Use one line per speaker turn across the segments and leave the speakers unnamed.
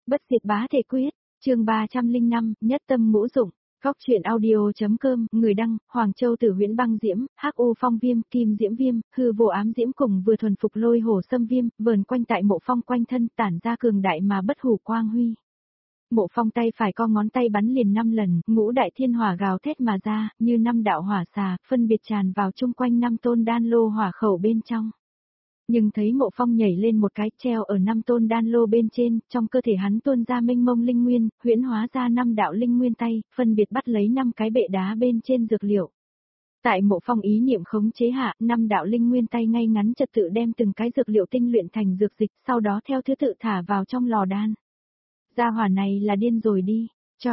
Bất diệt bá thể quyết, chương 305, nhất tâm ngũ dụng. Góc truyện audio.com, người đăng, Hoàng Châu Tử Huyễn Băng Diễm, Hắc U Phong Viêm, Kim Diễm Viêm, Hư Vô Ám Diễm cùng vừa thuần phục Lôi Hổ Xâm Viêm, vờn quanh tại Mộ Phong quanh thân, tản ra cường đại mà bất hủ quang huy. Mộ Phong tay phải co ngón tay bắn liền 5 lần, ngũ đại thiên hỏa gào thét mà ra, như 5 đạo hỏa xà, phân biệt tràn vào chung quanh 5 tôn đan lô hỏa khẩu bên trong. Nhưng thấy Mộ Phong nhảy lên một cái treo ở 5 tôn đan lô bên trên, trong cơ thể hắn tuôn ra mênh mông linh nguyên, huyễn hóa ra 5 đạo linh nguyên tay, phân biệt bắt lấy 5 cái bệ đá bên trên dược liệu. Tại Mộ Phong ý niệm khống chế hạ, 5 đạo linh nguyên tay ngay ngắn trật tự đem từng cái dược liệu tinh luyện thành dược dịch, sau đó theo thứ tự thả vào trong lò đan. Gia hỏa này là điên rồi đi,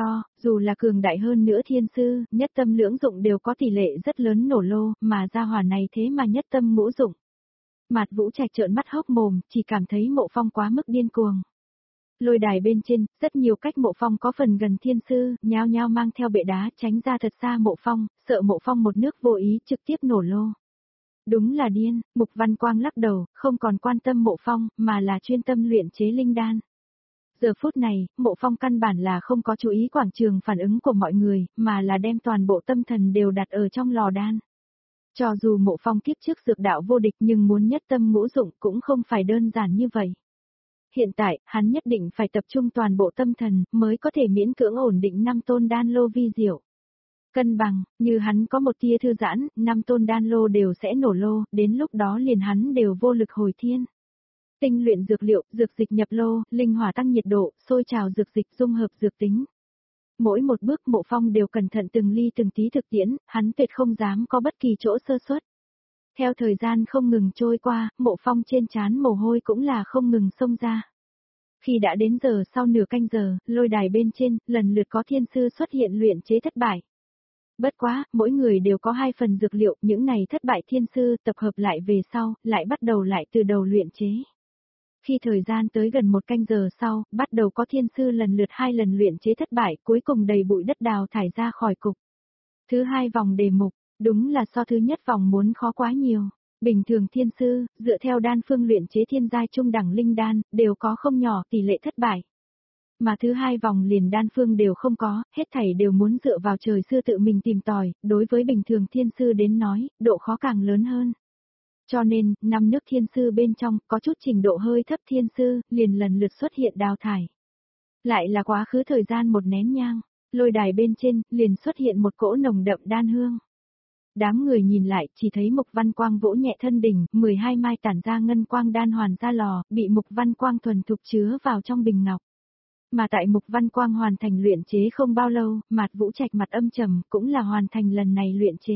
dù là cường đại hơn nữa thiên sư, nhất tâm lưỡng dụng đều có tỷ lệ rất lớn nổ lô, mà gia hỏa này thế mà nhất tâm ngũ dụng. Mạt Vũ Trạch trợn mắt hốc mồm, chỉ cảm thấy Mộ Phong quá mức điên cuồng. Lôi đài bên trên, rất nhiều cách Mộ Phong có phần gần thiên sư, nhao nhao mang theo bệ đá tránh ra thật xa Mộ Phong, sợ Mộ Phong một nước vô ý trực tiếp nổ lô. Đúng là điên, Mục Văn Quang lắc đầu, không còn quan tâm Mộ Phong, mà là chuyên tâm luyện chế linh đan. Giờ phút này, Mộ Phong căn bản là không có chú ý quảng trường phản ứng của mọi người, mà là đem toàn bộ tâm thần đều đặt ở trong lò đan. Cho dù Mộ Phong kiếp trước dược đạo vô địch nhưng muốn nhất tâm ngũ dụng cũng không phải đơn giản như vậy. Hiện tại, hắn nhất định phải tập trung toàn bộ tâm thần mới có thể miễn cưỡng ổn định 5 tôn đan lô vi diệu. Cân bằng, như hắn có một tia thư giãn, 5 tôn đan lô đều sẽ nổ lô, đến lúc đó liền hắn đều vô lực hồi thiên. Tinh luyện dược liệu, dược dịch nhập lô, linh hỏa tăng nhiệt độ, sôi trào dược dịch dung hợp dược tính. Mỗi một bước Mộ Phong đều cẩn thận từng ly từng tí thực tiễn, hắn tuyệt không dám có bất kỳ chỗ sơ suất. Theo thời gian không ngừng trôi qua, Mộ Phong trên trán mồ hôi cũng là không ngừng xông ra. Khi đã đến giờ sau nửa canh giờ, lôi đài bên trên, lần lượt có thiên sư xuất hiện luyện chế thất bại. Bất quá, mỗi người đều có 2 phần dược liệu, những này thất bại thiên sư tập hợp lại về sau, lại bắt đầu lại từ đầu luyện chế. Khi thời gian tới gần 1 canh giờ sau, bắt đầu có thiên sư lần lượt 2 lần luyện chế thất bại, cuối cùng đầy bụi đất đào thải ra khỏi cục. Thứ 2 vòng đề mục, đúng là so thứ nhất vòng muốn khó quá nhiều. Bình thường thiên sư, dựa theo đan phương luyện chế thiên giai trung đẳng linh đan, đều có không nhỏ tỷ lệ thất bại. Mà thứ 2 vòng liền đan phương đều không có, hết thảy đều muốn dựa vào trời sư tự mình tìm tòi, đối với bình thường thiên sư đến nói, độ khó càng lớn hơn. Cho nên, 5 nước thiên sư bên trong, có chút trình độ hơi thấp thiên sư, liền lần lượt xuất hiện đào thải. Lại là quá khứ thời gian một nén nhang, lôi đài bên trên, liền xuất hiện một cỗ nồng đậm đan hương. Đám người nhìn lại, chỉ thấy Mục Văn Quang vỗ nhẹ thân đỉnh, 12 mai tản ra ngân quang đan hoàn ra lò, bị Mục Văn Quang thuần thục chứa vào trong bình ngọc. Mà tại Mục Văn Quang hoàn thành luyện chế không bao lâu, Mạt Vũ Trạch mặt âm trầm, cũng là hoàn thành lần này luyện chế.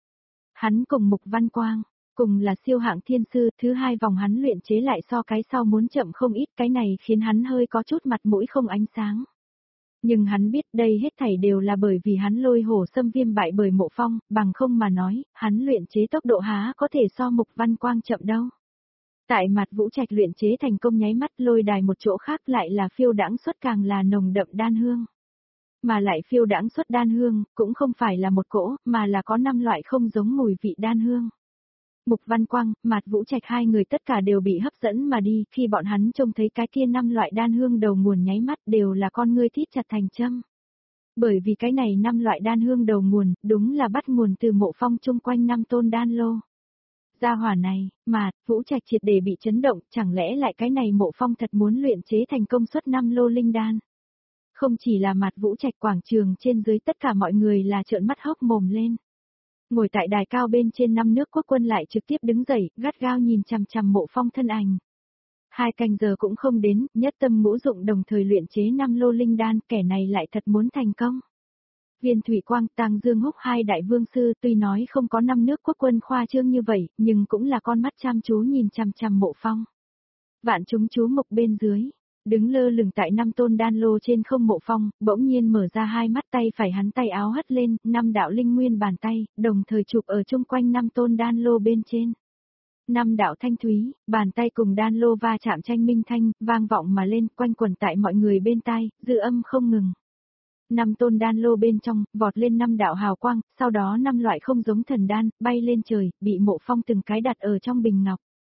Hắn cùng Mục Văn Quang, cùng là siêu hạng thiên sư, thứ 2 vòng hắn luyện chế lại so cái sau muốn chậm không ít, cái này khiến hắn hơi có chút mặt mũi không ánh sáng. Nhưng hắn biết đây hết thảy đều là bởi vì hắn Lôi Hổ Xâm Viêm bại bởi Mộ Phong, bằng không mà nói, hắn luyện chế tốc độ há có thể so Mục Văn Quang chậm đâu. Tại Mạt Vũ Trạch luyện chế thành công nháy mắt, lôi đài một chỗ khác lại là phiêu đãng xuất càng là nồng đậm đan hương. Mà lại phiêu đãng xuất đan hương, cũng không phải là một cỗ, mà là có 5 loại không giống mùi vị đan hương. Mục Văn Quang, Mạt Vũ Trạch hai người tất cả đều bị hấp dẫn mà đi, khi bọn hắn trông thấy cái kia 5 loại đan hương đầu nguồn nháy mắt đều là con ngươi thít chặt thành châm. Bởi vì cái này 5 loại đan hương đầu nguồn, đúng là bắt nguồn từ Mộ Phong chung quanh 5 tôn đan lô. Gia hỏa này, Mạt Vũ Trạch triệt để bị chấn động, chẳng lẽ lại cái này Mộ Phong thật muốn luyện chế thành công suất 5 lô linh đan. Không chỉ là Mạt Vũ Trạch, quảng trường trên dưới tất cả mọi người là trợn mắt hốc mồm lên. Ngồi tại đài cao bên trên 5 nước quốc quân lại trực tiếp đứng dậy, gắt gao nhìn chằm chằm Mộ Phong thân ảnh. 2 canh giờ cũng không đến, nhất tâm ngũ dụng đồng thời luyện chế 5 lô linh đan, kẻ này lại thật muốn thành công. Viên Thủy Quang, Tang Dương Húc hai đại vương sư tuy nói không có 5 nước quốc quân khoa trương như vậy, nhưng cũng là con mắt chăm chú nhìn chằm chằm Mộ Phong. Vạn chúng chú mục bên dưới, đứng lơ lửng tại 5 tôn đan lô trên không Mộ Phong, bỗng nhiên mở ra hai mắt, tay phải hắn tay áo hất lên, 5 đạo linh nguyên bàn tay, đồng thời chụp ở chung quanh 5 tôn đan lô bên trên. 5 đạo thanh thúy, bàn tay cùng đan lô va chạm tranh minh thanh, vang vọng mà lên, quanh quẩn tại mọi người bên tai, dư âm không ngừng. 5 tôn đan lô bên trong, vọt lên 5 đạo hào quang, sau đó 5 loại không giống thần đan, bay lên trời, bị Mộ Phong từng cái đặt ở trong bình ngọc.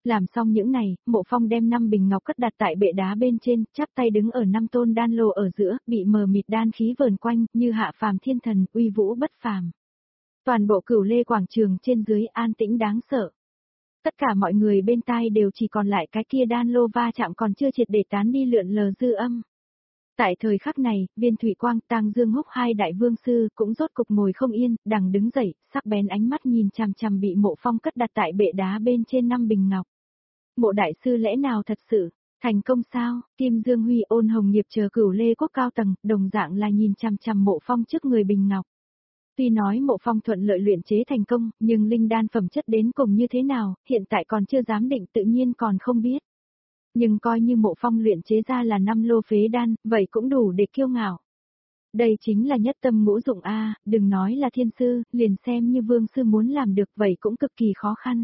Làm xong những này, Mộ Phong đem 5 bình ngọc cất đặt tại bệ đá bên trên, chắp tay đứng ở 5 tôn đan lô ở giữa, bị mờ mịt đan khí vờn quanh, như hạ phàm thiên thần, uy vũ bất phàm. Toàn bộ Cửu Lê quảng trường trên dưới an tĩnh đáng sợ. Tất cả mọi người bên tai đều chỉ còn lại cái kia đan lô va chạm còn chưa triệt để tán đi lượn lờ dư âm. Tại thời khắc này, Viên Thủy Quang, Tang Dương Húc hai đại vương sư cũng rốt cục ngồi không yên, đằng đứng dậy, sắc bén ánh mắt nhìn chằm chằm bị Mộ Phong cất đặt tại bệ đá bên trên 5 bình ngọc. Mộ đại sư lẽ nào thật sự thành công sao? Kim Dương Huy, Ôn Hồng Nghiệp chờ Cửu Lê quốc cao tầng, đồng dạng là nhìn chằm chằm Mộ Phong trước người bình ngọc. Tuy nói Mộ Phong thuận lợi luyện chế thành công, nhưng linh đan phẩm chất đến cùng như thế nào, hiện tại còn chưa dám định, tự nhiên còn không biết. Nhưng coi như Mộ Phong luyện chế ra là 5 lô phế đan, vậy cũng đủ để kiêu ngạo. Đây chính là nhất tâm ngũ dụng a, đừng nói là thiên sư, liền xem như vương sư muốn làm được vậy cũng cực kỳ khó khăn.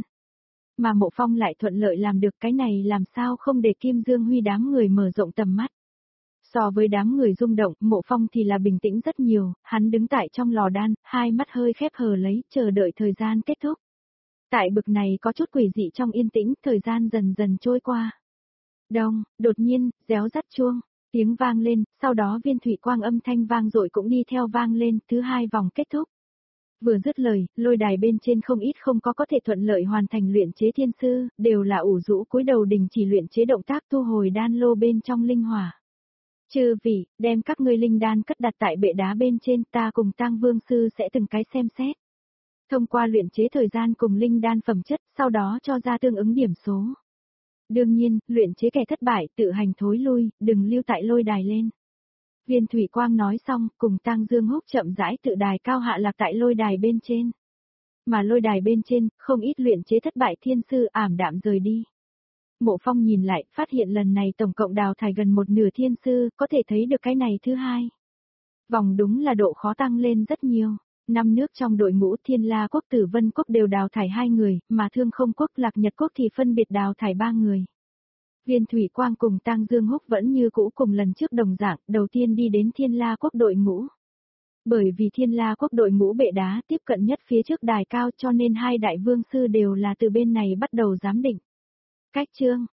Mà Mộ Phong lại thuận lợi làm được, cái này làm sao không để Kim Dương Huy đám người mở rộng tầm mắt. So với đám người rung động, Mộ Phong thì là bình tĩnh rất nhiều, hắn đứng tại trong lò đan, hai mắt hơi khép hờ lấy, chờ đợi thời gian kết thúc. Tại bực này có chút quỷ dị trong yên tĩnh, thời gian dần dần trôi qua. Đông, đột nhiên, réo rắt chuông, tiếng vang lên, sau đó Viên Thủy Quang âm thanh vang dội cũng đi theo vang lên, thứ hai vòng kết thúc. Vừa dứt lời, lôi đài bên trên không ít không có thể thuận lợi hoàn thành luyện chế thiên sư, đều là ủ rũ cúi đầu đình chỉ luyện chế động tác thu hồi đan lô bên trong linh hỏa. Chư vị, đem các ngươi linh đan cất đặt tại bệ đá bên trên, ta cùng Tang Vương sư sẽ từng cái xem xét. Thông qua luyện chế thời gian cùng linh đan phẩm chất, sau đó cho ra tương ứng điểm số. Đương nhiên, luyện chế kẻ thất bại tự hành thối lui, đừng lưu tại lôi đài lên. Viên Thủy Quang nói xong, cùng Tang Dương Húc chậm rãi tự đài cao hạ lạc tại lôi đài bên trên. Mà lôi đài bên trên, không ít luyện chế thất bại thiên sư ảm đạm rời đi. Mộ Phong nhìn lại, phát hiện lần này tổng cộng đào thải gần một nửa thiên sư, có thể thấy được cái này thứ hai. Vòng đúng là độ khó tăng lên rất nhiều. 5 nước trong đội ngũ Thiên La quốc Tử Vân quốc đều đào thải 2 người, mà Thương Không quốc Lạc Nhật quốc thì phân biệt đào thải 3 người. Viên Thủy Quang cùng Tang Dương Húc vẫn như cũ cùng lần trước đồng dạng, đầu tiên đi đến Thiên La quốc đội ngũ. Bởi vì Thiên La quốc đội ngũ bệ đá tiếp cận nhất phía trước đài cao cho nên hai đại vương sư đều là từ bên này bắt đầu giám định. Cách chương